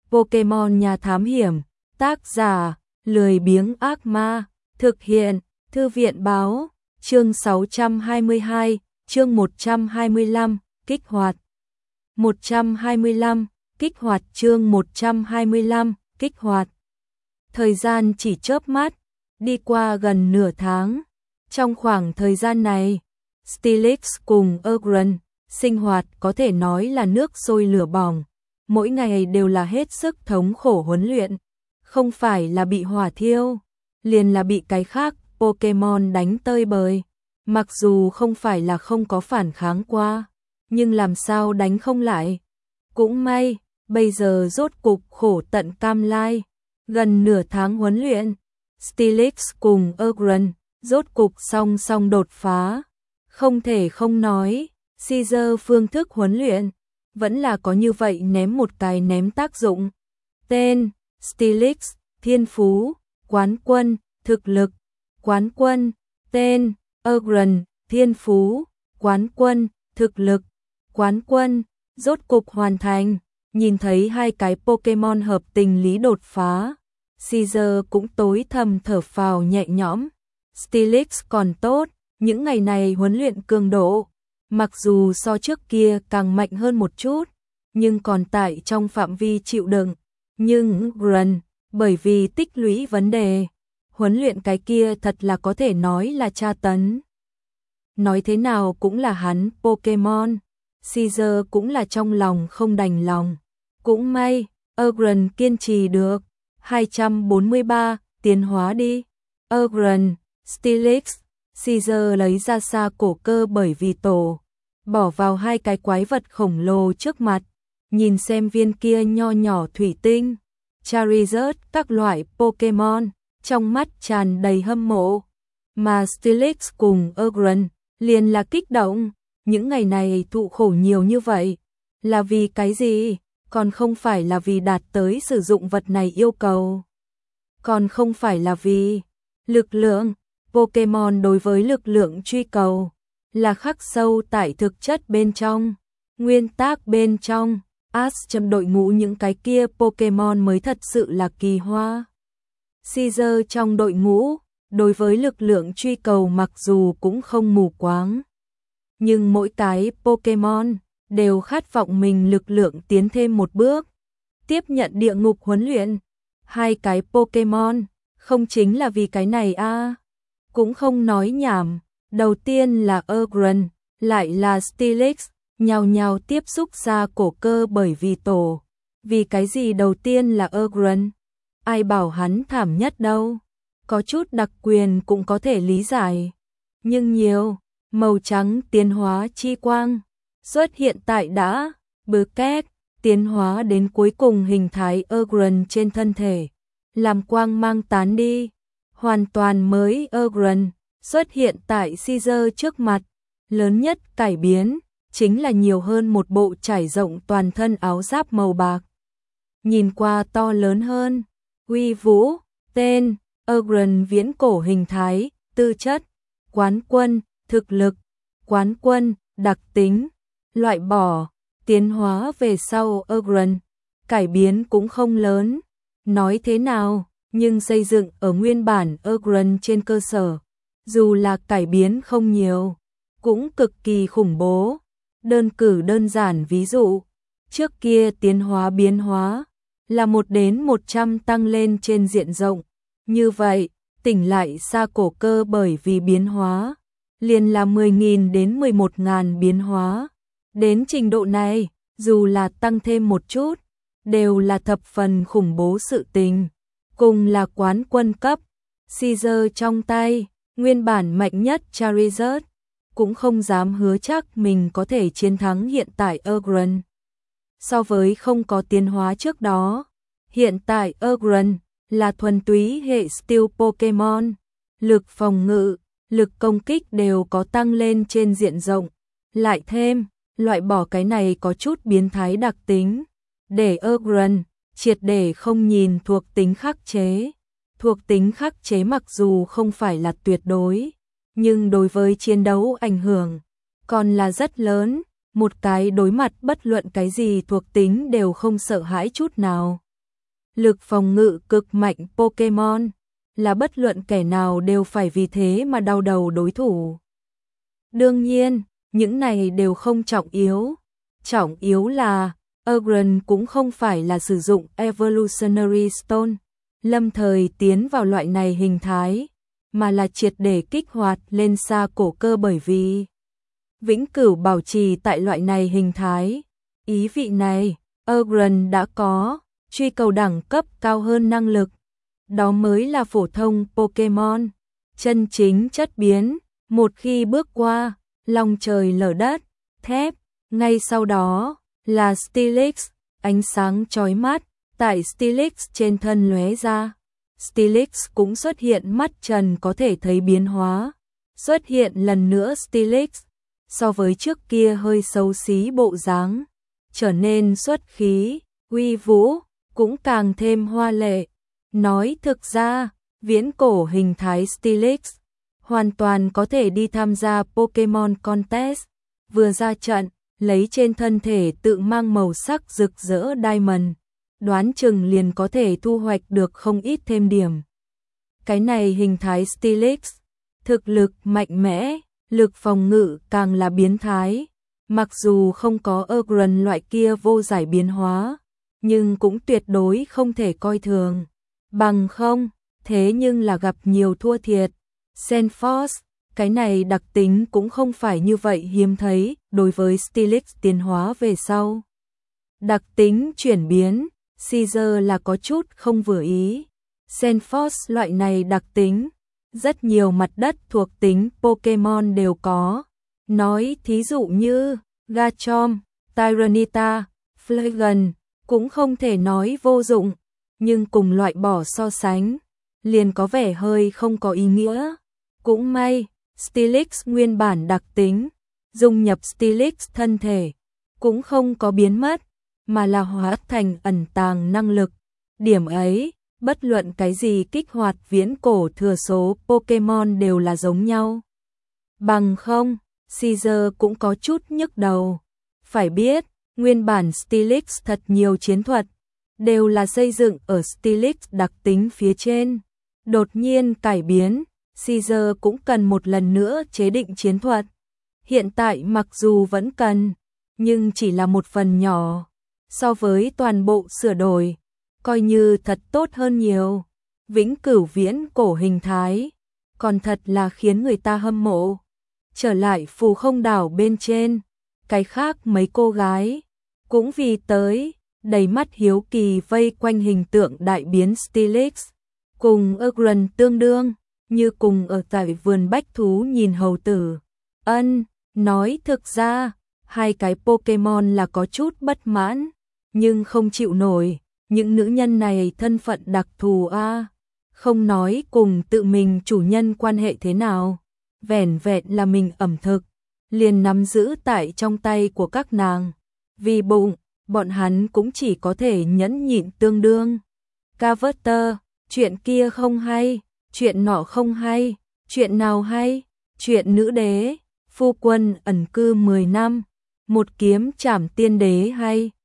Pokemon Nhà Thám Hiểm, tác giả, lười biếng ác ma, thực hiện, Thư viện báo, chương 622, chương 125, kích hoạt. 125, kích hoạt chương 125, kích hoạt. Thời gian chỉ chớp mắt, đi qua gần nửa tháng. Trong khoảng thời gian này, Steelix cùng Erdrun sinh hoạt có thể nói là nước sôi lửa bỏng, mỗi ngày đều là hết sức thống khổ huấn luyện, không phải là bị hỏa thiêu, liền là bị cái khác Pokemon đánh tơi bời. Mặc dù không phải là không có phản kháng qua, nhưng làm sao đánh không lại. Cũng may, bây giờ rốt cục khổ tận cam lai, gần nửa tháng huấn luyện, Steelix cùng Erdrun rốt cục song song đột phá. Không thể không nói, Caesar phương thức huấn luyện vẫn là có như vậy ném một cái ném tác dụng. Tên: Steelix, thiên phú, quán quân, thực lực, quán quân. Tên: Erdrun, thiên phú, quán quân, thực lực, quán quân. Rốt cục hoàn thành, nhìn thấy hai cái Pokemon hợp tình lý đột phá, Caesar cũng tối thầm thở phào nhẹ nhõm. Steelix còn tốt, những ngày này huấn luyện cường độ, mặc dù so trước kia càng mạnh hơn một chút, nhưng còn tại trong phạm vi chịu đựng. Nhưng Erdrun, bởi vì tích lũy vấn đề, huấn luyện cái kia thật là có thể nói là tra tấn. Nói thế nào cũng là hắn Pokemon, Caesar cũng là trong lòng không đành lòng. Cũng may, Erdrun kiên trì được. 243, tiến hóa đi. Erdrun, Steelix, Caesar lấy ra xa cổ cơ bởi vì tổ, bỏ vào hai cái quái vật khổng lồ trước mặt, nhìn xem viên kia nho nhỏ thủy tinh, Charizard các loại Pokemon, trong mắt tràn đầy hâm mộ. Mà Steelix cùng Erdrun liền là kích động, những ngày này thụ khổ nhiều như vậy, là vì cái gì? Còn không phải là vì đạt tới sử dụng vật này yêu cầu. Còn không phải là vì lực lượng. Pokemon đối với lực lượng truy cầu là khắc sâu tại thực chất bên trong, nguyên tắc bên trong. Châm đội ngũ những cái kia Pokemon mới thật sự là kỳ hoa. Caesar trong đội ngũ, đối với lực lượng truy cầu mặc dù cũng không mù quáng, nhưng mỗi cái Pokemon đều khát vọng mình lực lượng tiến thêm một bước, tiếp nhận địa ngục huấn luyện. Hai cái Pokemon, không chính là vì cái này à? Cũng không nói nhảm, đầu tiên là Erdrun, lại là Steelix, nhào nhào tiếp xúc ra cổ cơ bởi vì tổ. Vì cái gì đầu tiên là Erdrun? Ai bảo hắn thảm nhất đâu? Có chút đặc quyền cũng có thể lý giải. Nhưng nhiều, màu trắng tiến hóa chi quang xuất hiện tại đã, bứ két, tiến hóa đến cuối cùng hình thái Erdrun trên thân thể, làm quang mang tán đi, hoàn toàn mới Erdrun xuất hiện tại Caesar trước mặt. Lớn nhất cải biến chính là nhiều hơn một bộ trải rộng toàn thân áo giáp màu bạc, nhìn qua to lớn hơn, uy vũ. Tên: Erdrun viễn cổ hình thái, tư chất, quán quân, thực lực, quán quân, đặc tính, loại bỏ. Tiến hóa về sau Erdrun, cải biến cũng không lớn. Nói thế nào, nhưng xây dựng ở nguyên bản Erdrun trên cơ sở, dù là cải biến không nhiều, cũng cực kỳ khủng bố. Đơn cử đơn giản ví dụ, trước kia tiến hóa biến hóa là 1 đến 100 tăng lên trên diện rộng, như vậy, tỉnh lại xa cổ cơ bởi vì biến hóa, liền là 10.000 đến 11.000 biến hóa. Đến trình độ này, dù là tăng thêm một chút, đều là thập phần khủng bố sự tình. Cùng là quán quân cấp, Caesar trong tay, nguyên bản mạnh nhất Charizard, cũng không dám hứa chắc mình có thể chiến thắng hiện tại Erdrun. So với không có tiến hóa trước đó, hiện tại Erdrun là thuần túy hệ Steel Pokemon, lực phòng ngự, lực công kích đều có tăng lên trên diện rộng. Lại thêm, loại bỏ cái này có chút biến thái đặc tính, để Erdrun triệt để không nhìn thuộc tính khắc chế. Thuộc tính khắc chế mặc dù không phải là tuyệt đối, nhưng đối với chiến đấu ảnh hưởng còn là rất lớn. Một cái đối mặt bất luận cái gì thuộc tính đều không sợ hãi chút nào. lực phòng ngự cực mạnh Pokemon, là bất luận kẻ nào đều phải vì thế mà đau đầu đối thủ. Đương nhiên, những này đều không trọng yếu. Trọng yếu là, Aggron cũng không phải là sử dụng Evolutionary Stone, lâm thời tiến vào loại này hình thái, mà là triệt để kích hoạt lên xa cổ cơ bởi vì vĩnh cửu bảo trì tại loại này hình thái. Ý vị này, Aggron đã có truy cầu đẳng cấp cao hơn năng lực. Đó mới là phổ thông Pokemon. Chân chính chất biến, một khi bước qua, lòng trời lở đất, thép, ngay sau đó là Steelix, ánh sáng chói mắt, tại Steelix trên thân lóe ra. Steelix cũng xuất hiện mắt trần có thể thấy biến hóa. Xuất hiện lần nữa Steelix, so với trước kia hơi xấu xí bộ dáng, trở nên xuất khí, uy vũ, cũng càng thêm hoa lệ. Nói thực ra, viễn cổ hình thái Steelix hoàn toàn có thể đi tham gia Pokemon Contest, vừa ra trận, lấy trên thân thể tự mang màu sắc rực rỡ Diamond, đoán chừng liền có thể thu hoạch được không ít thêm điểm. Cái này hình thái Steelix, thực lực mạnh mẽ, lực phòng ngự càng là biến thái, mặc dù không có Aggron loại kia vô giải biến hóa, nhưng cũng tuyệt đối không thể coi thường. Bằng không, thế nhưng là gặp nhiều thua thiệt. Sandforce, cái này đặc tính cũng không phải như vậy hiếm thấy đối với Steelix tiến hóa về sau. Đặc tính chuyển biến, Caesar là có chút không vừa ý. Sandforce loại này đặc tính, rất nhiều mặt đất thuộc tính Pokemon đều có. Nói thí dụ như Garchomp, Tyranitar, Flagon, cũng không thể nói vô dụng, nhưng cùng loại bỏ so sánh, liền có vẻ hơi không có ý nghĩa. Cũng may, Steelix nguyên bản đặc tính, dung nhập Steelix thân thể, cũng không có biến mất, mà là hóa thành ẩn tàng năng lực. Điểm ấy, bất luận cái gì kích hoạt viễn cổ thừa số Pokemon đều là giống nhau. Bằng không, Caesar cũng có chút nhức đầu. Phải biết, nguyên bản Steelix thật nhiều chiến thuật, đều là xây dựng ở Steelix đặc tính phía trên. Đột nhiên cải biến, Caesar cũng cần một lần nữa chế định chiến thuật. Hiện tại mặc dù vẫn cần, nhưng chỉ là một phần nhỏ. So với toàn bộ sửa đổi, coi như thật tốt hơn nhiều. Vĩnh cửu viễn cổ hình thái, còn thật là khiến người ta hâm mộ. Trở lại phù không đảo bên trên, cái khác mấy cô gái, cũng vì tới, đầy mắt hiếu kỳ vây quanh hình tượng đại biến Steelix. Cùng Aggron tương đương, như cùng ở tại vườn bách thú nhìn hầu tử. Nói thực ra, hai cái Pokemon là có chút bất mãn, nhưng không chịu nổi, những nữ nhân này thân phận đặc thù không nói cùng tự mình chủ nhân quan hệ thế nào, vẻn vẹn là mình ẩm thực, liền nắm giữ tại trong tay của các nàng. Vì bụng, bọn hắn cũng chỉ có thể nhẫn nhịn tương đương. Carver, chuyện kia không hay, chuyện nọ không hay, chuyện nào hay, chuyện nữ đế, phu quân ẩn cư 10 năm, một kiếm trảm tiên đế hay.